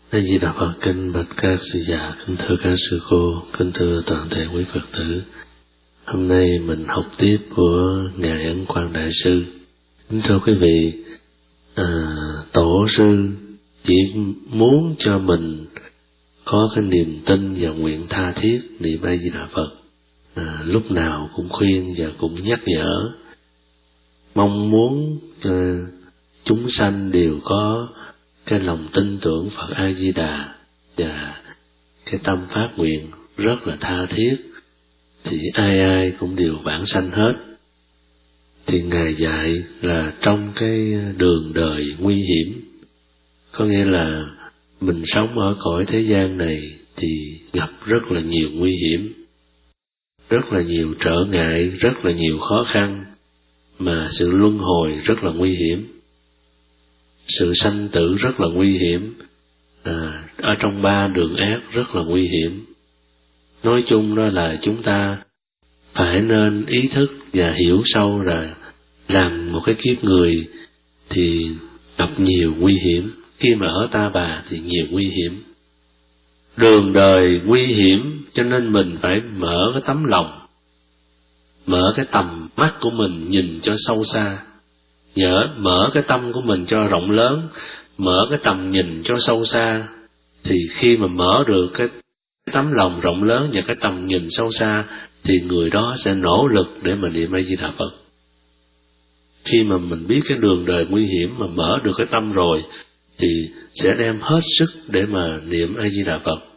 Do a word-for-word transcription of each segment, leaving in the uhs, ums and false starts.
A Di Đà Phật. Kinh bạch các sư già, kính thưa các sư cô, kính thưa toàn thể quý Phật tử. Hôm nay mình học tiếp của ngài Ấn Quang Đại sư. Kính thưa quý vị, à, tổ sư chỉ muốn cho mình có cái niềm tin và nguyện tha thiết niệm A Di Đà Phật, à, lúc nào cũng khuyên và cũng nhắc nhở, mong muốn à, chúng sanh đều có cái lòng tin tưởng Phật A Di Đà và cái tâm phát nguyện rất là tha thiết, thì ai ai cũng đều vãng sanh hết. Thì ngài dạy là trong cái đường đời nguy hiểm, có nghĩa là mình sống ở cõi thế gian này thì gặp rất là nhiều nguy hiểm, rất là nhiều trở ngại, rất là nhiều khó khăn, mà sự luân hồi rất là nguy hiểm, sự sanh tử rất là nguy hiểm, à, ở trong ba đường ác rất là nguy hiểm. Nói chung đó là chúng ta phải nên ý thức và hiểu sâu là làm một cái kiếp người thì gặp nhiều nguy hiểm, khi mà ở ta bà thì nhiều nguy hiểm. Đường đời nguy hiểm cho nên mình phải mở cái tấm lòng, mở cái tầm mắt của mình nhìn cho sâu xa, nhớ mở cái tâm của mình cho rộng lớn, mở cái tầm nhìn cho sâu xa. Thì khi mà mở được cái tấm lòng rộng lớn và cái tầm nhìn sâu xa thì người đó sẽ nỗ lực để mà niệm A Di Đà Phật. Khi mà mình biết cái đường đời nguy hiểm mà mở được cái tâm rồi thì sẽ đem hết sức để mà niệm A Di Đà Phật.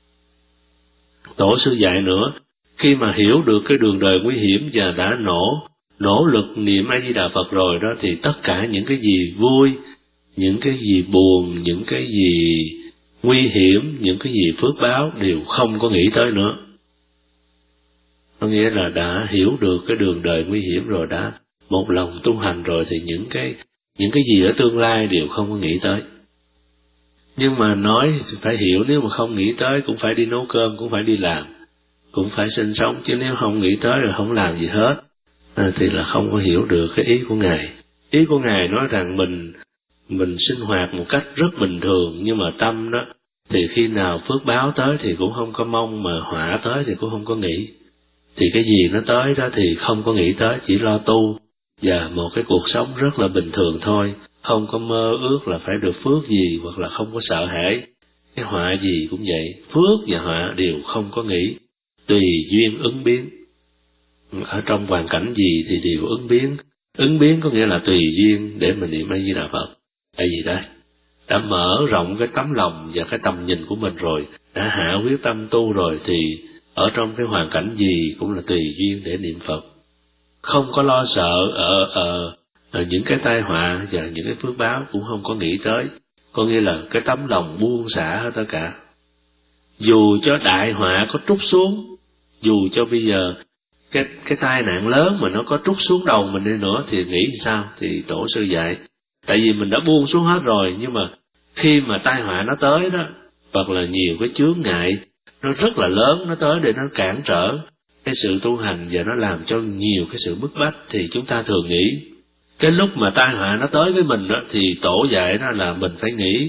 Tổ sư dạy nữa, khi mà hiểu được cái đường đời nguy hiểm và đã nỗ nỗ lực niệm A Di Đà Phật rồi đó, thì tất cả những cái gì vui, những cái gì buồn, những cái gì nguy hiểm, những cái gì phước báo đều không có nghĩ tới nữa. Có nghĩa là đã hiểu được cái đường đời nguy hiểm rồi, đã một lòng tu hành rồi, thì những cái những cái gì ở tương lai đều không có nghĩ tới. Nhưng mà nói thì phải hiểu, nếu mà không nghĩ tới cũng phải đi nấu cơm, cũng phải đi làm, cũng phải sinh sống, chứ nếu không nghĩ tới rồi không làm gì hết à, thì là không có hiểu được cái ý của ngài. Ý của ngài nói rằng mình mình sinh hoạt một cách rất bình thường, nhưng mà tâm đó thì khi nào phước báo tới thì cũng không có mong, mà họa tới thì cũng không có nghĩ. Thì cái gì nó tới đó thì không có nghĩ tới, chỉ lo tu và một cái cuộc sống rất là bình thường thôi, không có mơ ước là phải được phước gì, hoặc là không có sợ hãi cái họa gì cũng vậy. Phước và họa đều không có nghĩ, tùy duyên ứng biến. Ở trong hoàn cảnh gì thì đều ứng biến. Ứng biến có nghĩa là tùy duyên để mình niệm A Di Đà Phật. Tại vì đây đã mở rộng cái tấm lòng và cái tầm nhìn của mình rồi, đã hạ quyết tâm tu rồi, thì ở trong cái hoàn cảnh gì cũng là tùy duyên để niệm Phật. Không có lo sợ ở, ở, ở những cái tai họa và những cái phước báo cũng không có nghĩ tới. Có nghĩa là cái tấm lòng buông xả hết tất cả. Dù cho đại họa có trút xuống, dù cho bây giờ cái cái tai nạn lớn mà nó có trút xuống đầu mình đi nữa thì nghĩ sao? Thì tổ sư dạy, tại vì mình đã buông xuống hết rồi, nhưng mà khi mà tai họa nó tới đó, hoặc là nhiều cái chướng ngại nó rất là lớn nó tới để nó cản trở cái sự tu hành và nó làm cho nhiều cái sự bức bách, thì chúng ta thường nghĩ cái lúc mà tai họa nó tới với mình đó, thì tổ dạy đó là mình phải nghĩ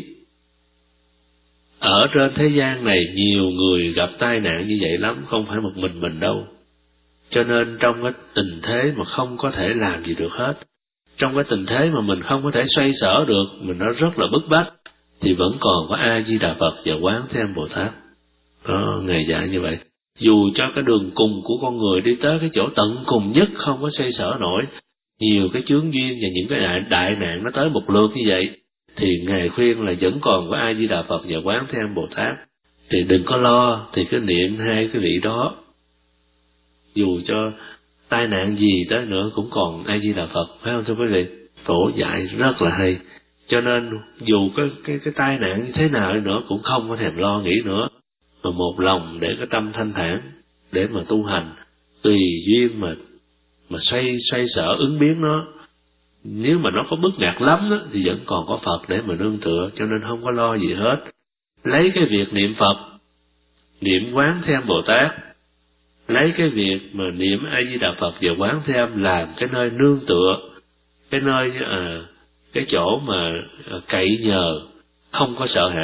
ở trên thế gian này nhiều người gặp tai nạn như vậy lắm, không phải một mình mình đâu. Cho nên trong cái tình thế mà không có thể làm gì được hết, trong cái tình thế mà mình không có thể xoay sở được, mình nó rất là bức bách, thì vẫn còn có A Di Đà Phật và Quán Thế Âm Bồ Tát. Đó, ngài dạy như vậy. Dù cho cái đường cùng của con người đi tới cái chỗ tận cùng nhất không có xoay sở nổi, nhiều cái chướng duyên và những cái đại, đại nạn nó tới một lượt như vậy, thì ngài khuyên là vẫn còn có A Di Đà Phật và Quán Thế Âm Bồ Tát. Thì đừng có lo, thì cứ niệm hai cái vị đó. Dù cho tai nạn gì tới nữa cũng còn A Di Đà Phật, phải không thưa quý vị? Tổ dạy rất là hay. Cho nên dù cái cái cái tai nạn như thế nào nữa cũng không có thèm lo nghĩ nữa, mà một lòng để cái tâm thanh thản để mà tu hành, tùy duyên mà mà xoay xoay sở ứng biến nó. Nếu mà nó có bức ngặt lắm đó, thì vẫn còn có Phật để mà nương tựa, cho nên không có lo gì hết. Lấy cái việc niệm Phật, niệm Quán Thế Âm Bồ Tát, lấy cái việc mà niệm A Di Đà Phật và Quán Thế Âm làm cái nơi nương tựa, cái nơi à, cái chỗ mà à, cậy nhờ, không có sợ hãi.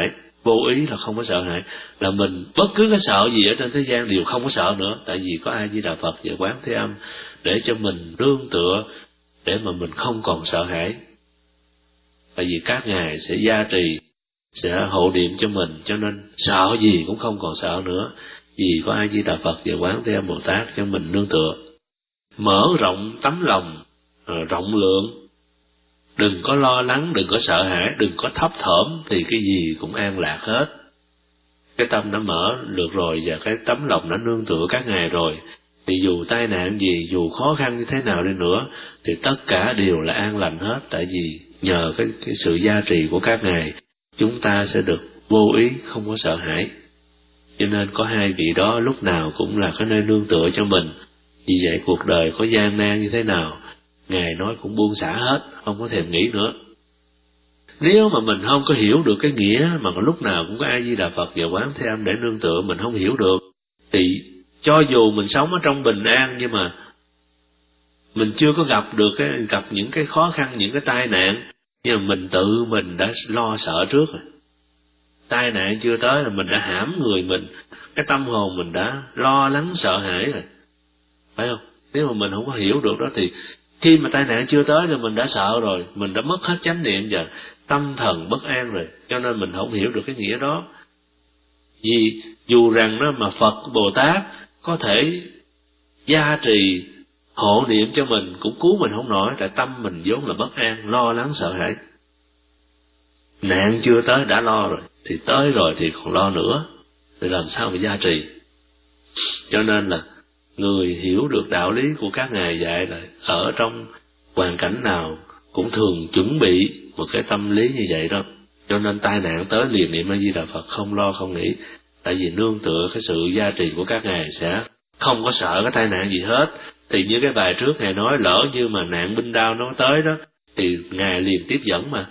vô ý là không có sợ hãi, là mình bất cứ cái sợ gì ở trên thế gian đều không có sợ nữa, tại vì có A Di Đà Phật và Quán Thế Âm để cho mình nương tựa, để mà mình không còn sợ hãi. Tại vì các ngài sẽ gia trì, sẽ hộ niệm cho mình, cho nên sợ gì cũng không còn sợ nữa, vì có A Di Đà Phật và Quán Thế Âm Bồ Tát cho mình nương tựa. Mở rộng tấm lòng rộng lượng, đừng có lo lắng, đừng có sợ hãi, đừng có thấp thỏm, thì cái gì cũng an lạc hết. Cái tâm đã mở được rồi và cái tấm lòng đã nương tựa các ngài rồi, thì dù tai nạn gì, dù khó khăn như thế nào đi nữa, thì tất cả đều là an lành hết. Tại vì nhờ cái, cái sự gia trì của các ngài, chúng ta sẽ được vô ý, không có sợ hãi. Cho nên có hai vị đó lúc nào cũng là cái nơi nương tựa cho mình. Vì vậy cuộc đời có gian nan như thế nào, ngài nói cũng buông xả hết, không có thèm nghĩ nữa. Nếu mà mình không có hiểu được cái nghĩa mà lúc nào cũng có A Di Đà Phật và Quán Thế Âm để nương tựa, mình không hiểu được, thì cho dù mình sống ở trong bình an, nhưng mà mình chưa có gặp được cái gặp những cái khó khăn, những cái tai nạn, nhưng mà mình tự mình đã lo sợ trước rồi. Tai nạn chưa tới là mình đã hãm người mình, cái tâm hồn mình đã lo lắng sợ hãi rồi, phải không? Nếu mà mình không có hiểu được đó thì khi mà tai nạn chưa tới là mình đã sợ rồi, mình đã mất hết chánh niệm và tâm thần bất an rồi, cho nên mình không hiểu được cái nghĩa đó. Vì dù rằng đó mà Phật Bồ Tát có thể gia trì hộ niệm cho mình cũng cứu mình không nổi, tại tâm mình vốn là bất an, lo lắng sợ hãi. Nạn chưa tới đã lo rồi, thì tới rồi thì còn lo nữa, thì làm sao mà gia trì? Cho nên là người hiểu được đạo lý của các ngài dạy là ở trong hoàn cảnh nào cũng thường chuẩn bị một cái tâm lý như vậy đó. Cho nên tai nạn tới liền niệm A Di Đà Phật, không lo không nghĩ, tại vì nương tựa cái sự gia trì của các ngài sẽ không có sợ cái tai nạn gì hết. Thì như cái bài trước ngài nói, lỡ như mà nạn binh đao nó tới đó thì ngài liền tiếp dẫn mà,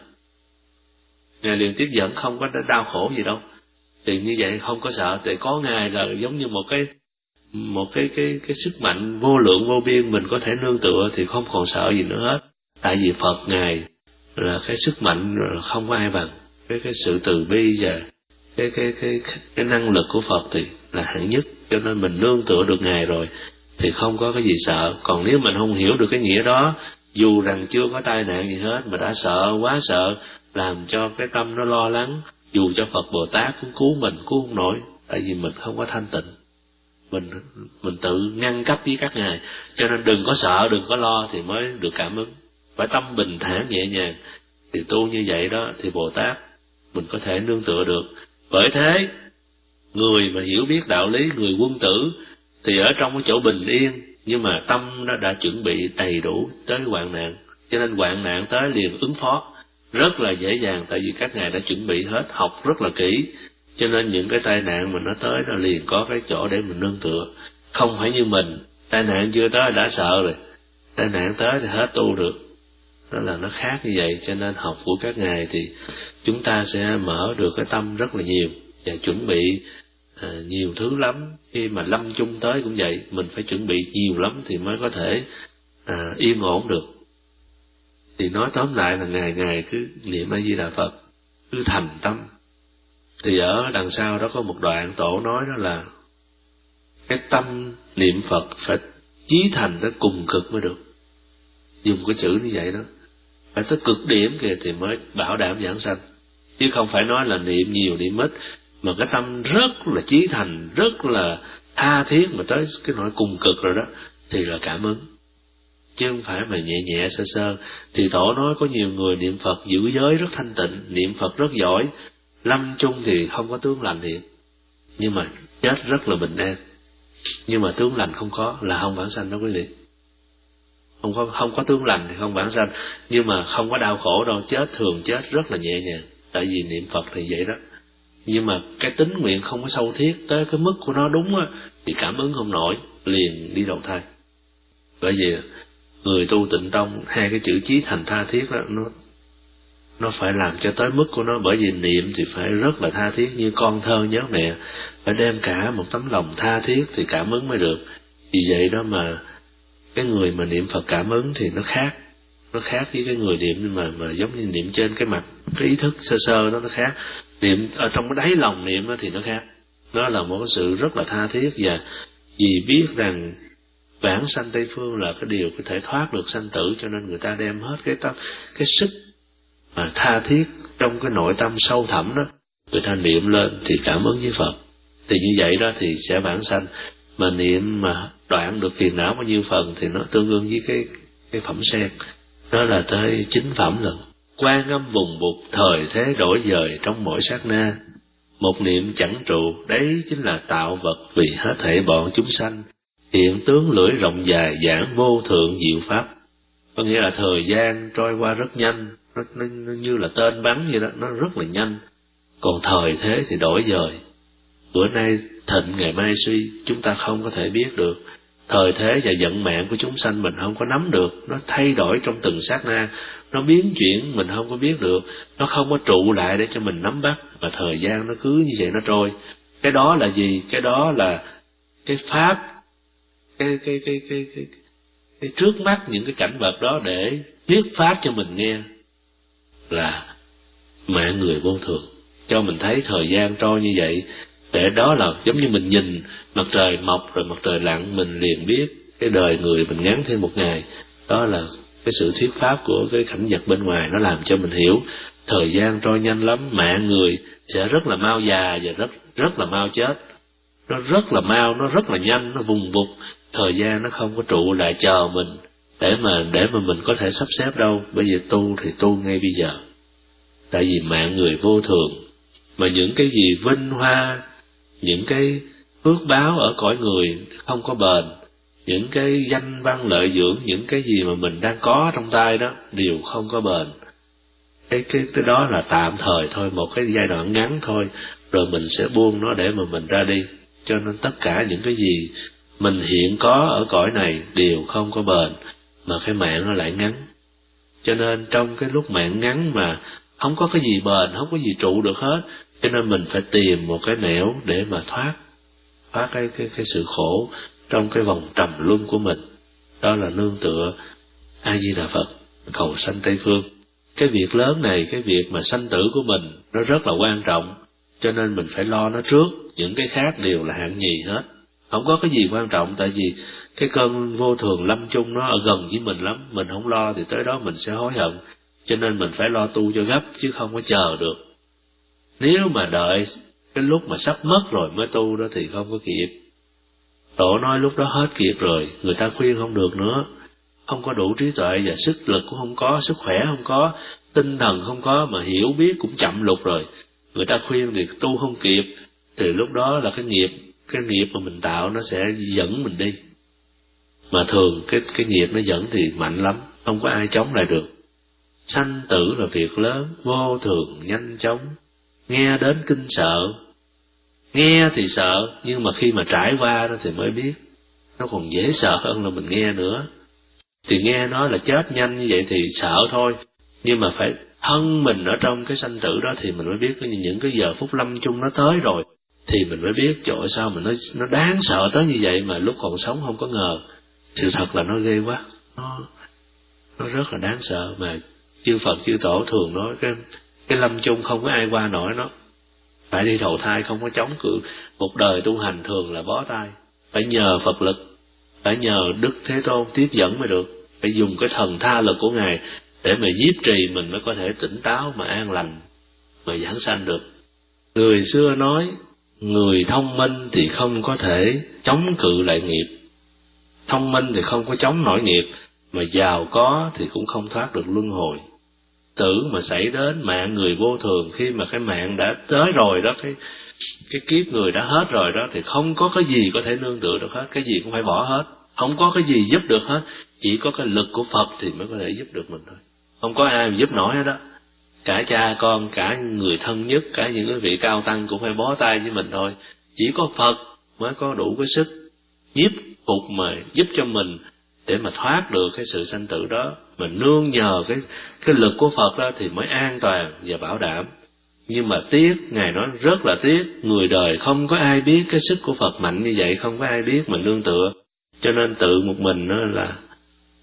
ngài liền tiếp dẫn, không có đau khổ gì đâu. Thì như vậy không có sợ, thì có ngài là giống như một cái một cái cái cái sức mạnh vô lượng vô biên, mình có thể nương tựa thì không còn sợ gì nữa hết. Tại vì Phật ngài là cái sức mạnh không có ai bằng, cái cái sự từ bi và cái cái cái cái năng lực của Phật thì là hạng nhất, cho nên mình nương tựa được ngài rồi thì không có cái gì sợ. Còn nếu mình không hiểu được cái nghĩa đó, dù rằng chưa có tai nạn gì hết mà đã sợ, quá sợ, làm cho cái tâm nó lo lắng, dù cho Phật Bồ Tát cũng cứu mình cứu không nổi, tại vì mình không có thanh tịnh, mình mình tự ngăn cách với các ngài. Cho nên đừng có sợ, đừng có lo thì mới được cảm ứng. Phải tâm bình thản nhẹ nhàng, thì tu như vậy đó thì Bồ Tát mình có thể nương tựa được. Bởi thế người mà hiểu biết đạo lý, người quân tử thì ở trong cái chỗ bình yên, nhưng mà tâm nó đã chuẩn bị đầy đủ tới hoạn nạn, cho nên hoạn nạn tới liền ứng phó rất là dễ dàng, tại vì các ngài đã chuẩn bị hết, học rất là kỹ, cho nên những cái tai nạn mà nó tới nó liền có cái chỗ để mình nương tựa. Không phải như mình, tai nạn chưa tới đã sợ rồi, tai nạn tới thì hết tu được. Đó là nó khác như vậy. Cho nên học của các ngài thì chúng ta sẽ mở được cái tâm rất là nhiều và chuẩn bị à, nhiều thứ lắm. Khi mà lâm chung tới cũng vậy, mình phải chuẩn bị nhiều lắm thì mới có thể à, yên ổn được. Thì nói tóm lại là ngày ngày cứ niệm A Di Đà Phật, cứ thành tâm. Thì ở đằng sau đó có một đoạn tổ nói đó là cái tâm niệm Phật phải chí thành tới cùng cực mới được. Dùng cái chữ như vậy đó, phải tới cực điểm kìa thì mới bảo đảm giảng sanh. Chứ không phải nói là niệm nhiều niệm ít, mà cái tâm rất là chí thành, rất là tha thiết mà tới cái nỗi cùng cực rồi đó thì là cảm ứng. Chứ không phải mà nhẹ nhẹ sơ sơ. Thì tổ nói có nhiều người niệm Phật giữ giới rất thanh tịnh, niệm Phật rất giỏi, lâm chung thì không có tướng lành hiện, nhưng mà chết rất là bình an. Nhưng mà tướng lành không có là không vãng sanh đó quý vị. Không có, không có tướng lành thì không vãng sanh, nhưng mà không có đau khổ đâu, chết thường chết rất là nhẹ nhàng, tại vì niệm Phật thì vậy đó. Nhưng mà cái tính nguyện không có sâu thiết tới cái mức của nó đúng á, thì cảm ứng không nổi, liền đi đầu thai. Bởi vì người tu tịnh tông, hai cái chữ chí thành tha thiết đó, nó nó phải làm cho tới mức của nó. Bởi vì niệm thì phải rất là tha thiết, như con thơ nhớ mẹ, phải đem cả một tấm lòng tha thiết thì cảm ứng mới được. Vì vậy đó mà cái người mà niệm Phật cảm ứng thì nó khác, nó khác với cái người niệm mà mà giống như niệm trên cái mặt, cái ý thức sơ sơ đó nó khác. Niệm ở trong cái đáy lòng niệm đó thì nó khác. Nó là một cái sự rất là tha thiết, và vì biết rằng vãng sanh Tây Phương là cái điều có thể thoát được sanh tử, cho nên người ta đem hết cái tâm, cái sức mà tha thiết trong cái nội tâm sâu thẳm đó, người ta niệm lên thì cảm ứng với Phật. Thì như vậy đó thì sẽ vãng sanh. Mà niệm mà đoạn được phiền não bao nhiêu phần thì nó tương đương với cái cái phẩm sen, đó là tới chính phẩm rồi. Quan âm vùng bụt thời thế đổi dời trong mỗi sát na, một niệm chẳng trụ, đấy chính là tạo vật vì hết thảy bọn chúng sanh. Hiện tướng lưỡi rộng dài giảng vô thượng diệu pháp. Có nghĩa là thời gian trôi qua rất nhanh, nó, nó, nó như là tên bắn vậy đó, nó rất là nhanh. Còn thời thế thì đổi dời, bữa nay thịnh ngày mai suy, chúng ta không có thể biết được. Thời thế và vận mạng của chúng sanh mình không có nắm được, nó thay đổi trong từng sát na, nó biến chuyển mình không có biết được, nó không có trụ lại để cho mình nắm bắt, mà thời gian nó cứ như vậy nó trôi. Cái đó là gì? Cái đó là cái pháp, cái cái cái cái cái, cái, cái trước mắt những cái cảnh vật đó để thuyết pháp cho mình nghe, là mạng người vô thường, cho mình thấy thời gian trôi như vậy. Để đó là giống như mình nhìn mặt trời mọc rồi mặt trời lặn, mình liền biết cái đời người mình ngắn thêm một ngày. Đó là cái sự thuyết pháp của cái cảnh vật bên ngoài, nó làm cho mình hiểu thời gian trôi nhanh lắm, mạng người sẽ rất là mau già và rất rất là mau chết. Nó rất là mau, nó rất là nhanh, nó vùng vụt. Thời gian nó không có trụ lại chờ mình để mà để mà mình có thể sắp xếp đâu. Bây giờ tu thì tu ngay bây giờ, tại vì mạng người vô thường. Mà những cái gì vinh hoa, những cái phước báo ở cõi người không có bền, những cái danh văn lợi dưỡng, những cái gì mà mình đang có trong tay đó đều không có bền. Cái cái cái đó là tạm thời thôi, một cái giai đoạn ngắn thôi, rồi mình sẽ buông nó để mà mình ra đi. Cho nên tất cả những cái gì mình hiện có ở cõi này đều không có bền, mà cái mạng nó lại ngắn. Cho nên trong cái lúc mạng ngắn mà không có cái gì bền, không có gì trụ được hết, cho nên mình phải tìm một cái nẻo để mà thoát thoát cái cái cái sự khổ trong cái vòng trầm luân của mình. Đó là nương tựa A Di Đà Phật, cầu sanh Tây Phương. Cái việc lớn này, cái việc mà sanh tử của mình nó rất là quan trọng, cho nên mình phải lo nó trước. Những cái khác đều là hạng nhì hết, không có cái gì quan trọng. Tại vì cái cơn vô thường lâm chung nó ở gần với mình lắm, mình không lo thì tới đó mình sẽ hối hận. Cho nên mình phải lo tu cho gấp, chứ không có chờ được. Nếu mà đợi cái lúc mà sắp mất rồi mới tu đó thì không có kịp. Tổ nói lúc đó hết kịp rồi, người ta khuyên không được nữa. Không có đủ trí tuệ và sức lực cũng không có, sức khỏe không có, tinh thần không có, mà hiểu biết cũng chậm lụt rồi. Người ta khuyên thì tu không kịp, thì lúc đó là cái nghiệp, cái nghiệp mà mình tạo nó sẽ dẫn mình đi. Mà thường cái cái nghiệp nó dẫn thì mạnh lắm, không có ai chống lại được. Sanh tử là việc lớn, vô thường nhanh chóng. Nghe đến kinh sợ, nghe thì sợ, nhưng mà khi mà trải qua đó thì mới biết, nó còn dễ sợ hơn là mình nghe nữa. Thì nghe nói là chết nhanh như vậy thì sợ thôi, nhưng mà phải thân mình ở trong cái sanh tử đó thì mình mới biết. Những cái giờ phút lâm chung nó tới rồi thì mình mới biết, trời ơi sao mà nó nó đáng sợ tới như vậy, mà lúc còn sống không có ngờ. Sự thật là nó ghê quá, nó nó rất là đáng sợ. Mà chư Phật chư Tổ thường nói cái cái lâm chung không có ai qua nổi nó, phải đi đầu thai, không có chống cự. Một đời tu hành thường là bó tay, phải nhờ Phật lực, phải nhờ Đức Thế Tôn tiếp dẫn mới được, phải dùng cái thần tha lực của Ngài để mà nhiếp trì mình mới có thể tỉnh táo mà an lành mà giảng sanh được. Người xưa nói, người thông minh thì không có thể chống cự lại nghiệp, thông minh thì không có chống nổi nghiệp, mà giàu có thì cũng không thoát được luân hồi. Tử mà xảy đến mạng người vô thường, khi mà cái mạng đã tới rồi đó, cái cái kiếp người đã hết rồi đó, thì không có cái gì có thể nương tựa được hết, cái gì cũng phải bỏ hết, không có cái gì giúp được hết, chỉ có cái lực của Phật thì mới có thể giúp được mình thôi, không có ai mà giúp nổi hết đó. Cả cha con, cả người thân nhất, cả những cái vị cao tăng cũng phải bó tay với mình thôi, chỉ có Phật mới có đủ cái sức nhiếp phục mà giúp cho mình để mà thoát được cái sự sanh tử đó. Mình nương nhờ cái cái lực của Phật đó thì mới an toàn và bảo đảm. Nhưng mà tiếc, Ngài nói rất là tiếc, người đời không có ai biết cái sức của Phật mạnh như vậy, không có ai biết mình nương tựa, cho nên tự một mình nó là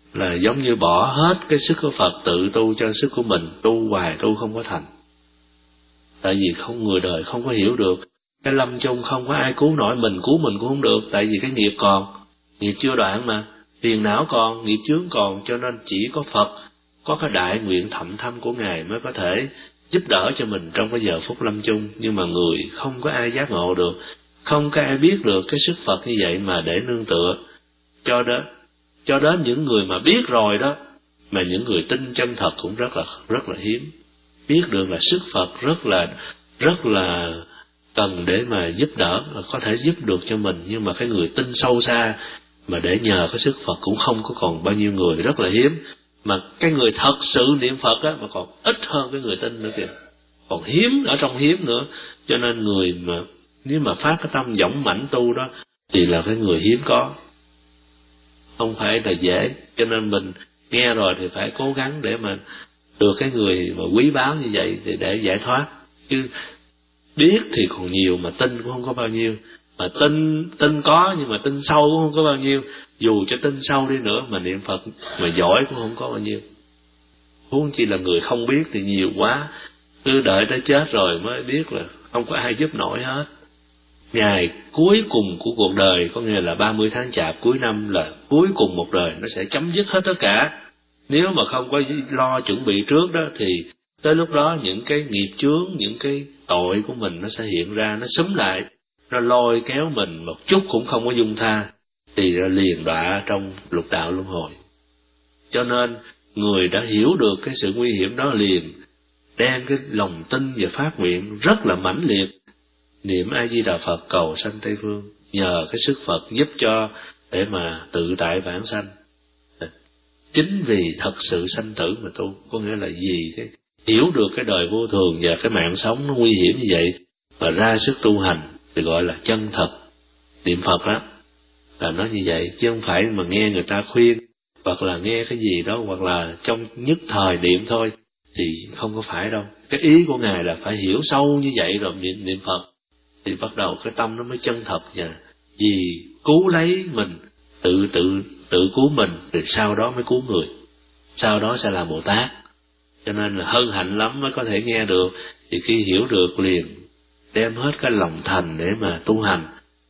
là giống như bỏ hết cái sức của Phật, tự tu cho sức của mình, tu hoài tu không có thành. Tại vì không, người đời không có hiểu được, cái lâm chung không có ai cứu nổi mình, cứu mình cũng không được, tại vì cái nghiệp còn, nghiệp chưa đoạn mà, phiền não còn, nghiệp chướng còn, cho nên chỉ có Phật, có cái đại nguyện thậm thâm của Ngài mới có thể giúp đỡ cho mình trong cái giờ phút lâm chung. Nhưng mà người không có ai giác ngộ được, không có ai biết được cái sức Phật như vậy mà để nương tựa. Cho đến cho đến những người mà biết rồi đó, mà những người tin chân thật cũng rất là rất là hiếm. Biết được là sức Phật rất là rất là cần để mà giúp đỡ, có thể giúp được cho mình, nhưng mà cái người tin sâu xa mà để nhờ cái sức Phật cũng không có còn bao nhiêu người, rất là hiếm. Mà cái người thật sự niệm Phật á mà còn ít hơn cái người tin nữa kìa, còn hiếm ở trong hiếm nữa. Cho nên người mà nếu mà phát cái tâm dũng mãnh tu đó thì là cái người hiếm có, không phải là dễ. Cho nên mình nghe rồi thì phải cố gắng để mà được cái người mà quý báu như vậy để, để giải thoát. Chứ biết thì còn nhiều mà tin cũng không có bao nhiêu, mà tin tin có nhưng mà tin sâu cũng không có bao nhiêu. Dù cho tin sâu đi nữa mà niệm Phật mà giỏi cũng không có bao nhiêu, huống chi là người không biết thì nhiều quá, cứ đợi tới chết rồi mới biết là không có ai giúp nổi hết. Ngày cuối cùng của cuộc đời, có nghĩa là ba mươi tháng chạp cuối năm là cuối cùng một đời, nó sẽ chấm dứt hết tất cả. Nếu mà không có lo chuẩn bị trước đó thì tới lúc đó những cái nghiệp chướng, những cái tội của mình nó sẽ hiện ra, nó xúm lại, nó lôi kéo mình một chút cũng không có dung tha, thì ra liền đọa trong lục đạo luân hồi. Cho nên người đã hiểu được cái sự nguy hiểm đó liền đem cái lòng tin và phát nguyện rất là mãnh liệt, niệm A Di Đà Phật cầu sanh Tây Phương, nhờ cái sức Phật giúp cho để mà tự tại vãng sanh. Chính vì thật sự sanh tử mà tu, có nghĩa là gì? Cái hiểu được cái đời vô thường và cái mạng sống nó nguy hiểm như vậy và ra sức tu hành thì gọi là chân thật niệm Phật đó, là nó như vậy, chứ không phải mà nghe người ta khuyên hoặc là nghe cái gì đó hoặc là trong nhất thời niệm thôi thì không có phải đâu. Cái ý của Ngài là phải hiểu sâu như vậy rồi niệm, niệm Phật thì bắt đầu cái tâm nó mới chân thật, và vì cứu lấy mình, tự tự tự cứu mình rồi sau đó mới cứu người, sau đó sẽ là Bồ Tát. Cho nên là hân hạnh lắm mới có thể nghe được, thì khi hiểu được liền đem hết cái lòng thành để mà tu hành.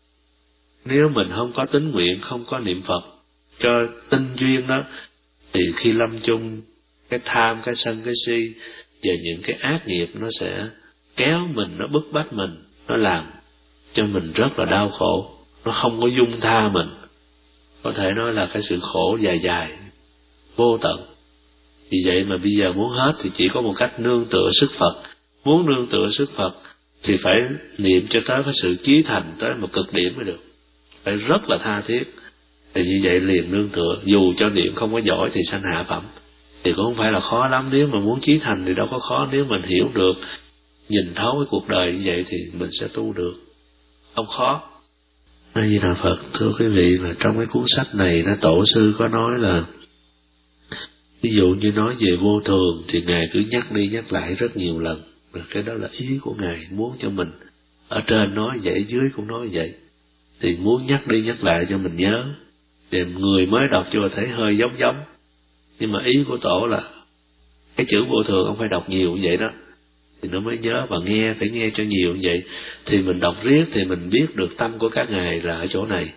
Nếu mình không có tín nguyện, không có niệm Phật cho tinh duyên đó, thì khi lâm chung cái tham, cái sân, cái si và những cái ác nghiệp nó sẽ kéo mình, nó bức bách mình, nó làm cho mình rất là đau khổ, nó không có dung tha mình. Có thể nói là cái sự khổ dài dài, vô tận. Vì vậy mà bây giờ muốn hết thì chỉ có một cách nương tựa sức Phật. Muốn nương tựa sức Phật thì phải niệm cho tới cái sự chí thành, tới một cực điểm mới được. Phải rất là tha thiết. Thì như vậy liền nương tựa, dù cho niệm không có giỏi thì sanh hạ phẩm. Thì cũng không phải là khó lắm, nếu mà muốn chí thành thì đâu có khó, nếu mình hiểu được, nhìn thấu cái cuộc đời như vậy thì mình sẽ tu được. Không khó. A Di Đà Phật. Thưa quý vị, là trong cái cuốn sách này đó, Tổ sư có nói là ví dụ như nói về vô thường thì Ngài cứ nhắc đi nhắc lại rất nhiều lần. Và cái đó là ý của Ngài muốn cho mình. Ở trên nói vậy, dưới cũng nói vậy. Thì muốn nhắc đi nhắc lại cho mình nhớ. Thì người mới đọc cho thấy hơi giống giống. Nhưng mà ý của Tổ là cái chữ vô thường không phải đọc nhiều như vậy đó, thì nó mới nhớ, và nghe phải nghe cho nhiều như vậy. Thì mình đọc riết thì mình biết được tâm của các ngài là ở chỗ này.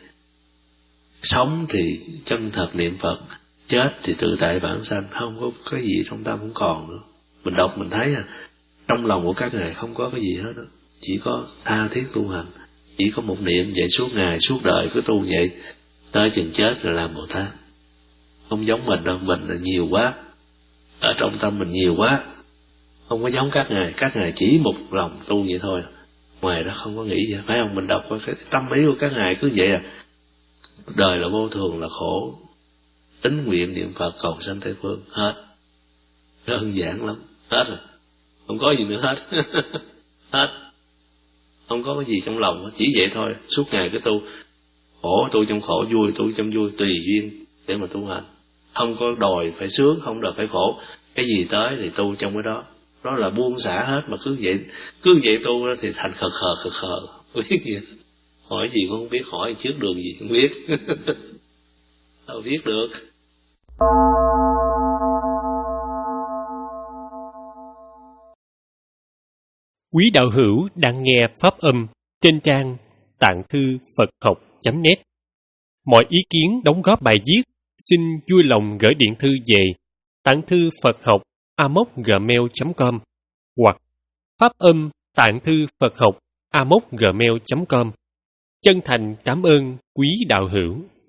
Sống thì chân thật niệm Phật, chết thì tự tại vãng sanh, không có cái gì trong tâm cũng còn nữa. Mình đọc mình thấy à, trong lòng của các ngài không có cái gì hết đó, chỉ có tha thiết tu hành, chỉ có một niệm vậy suốt ngày suốt đời cứ tu vậy, tới chừng chết rồi làm Bồ Tát. Không giống mình đâu, mình là nhiều quá, ở trong tâm mình nhiều quá, không có giống các ngài. Các ngài chỉ một lòng tu vậy thôi, ngoài đó không có nghĩ gì, phải không? Mình đọc cái tâm ý của các ngài cứ vậy à, đời là vô thường, là khổ, tín nguyện niệm Phật cầu sanh Tây Phương, hết. Đơn giản lắm, hết rồi, không có gì nữa hết. Hết, không có cái gì trong lòng, chỉ vậy thôi, suốt ngày cứ tu. Khổ tu trong khổ, vui tu trong vui, tùy duyên để mà tu hành. Không có đòi phải sướng, không đòi phải khổ, cái gì tới thì tu trong cái đó. Đó là buông xả hết, mà cứ vậy cứ vậy tu thì thành khờ khờ khờ khờ, biết gì, hỏi gì cũng không biết, hỏi trước đường gì không biết. Đâu biết được. Quý đạo hữu đang nghe pháp âm trên trang tạng thư Phật học chấm net. Mọi ý kiến đóng góp bài viết xin vui lòng gửi điện thư về tạng thư Phật học a m o c gmail chấm com hoặc pháp âm tạng thư Phật học a m o c gmail chấm com. Chân thành cảm ơn quý đạo hữu.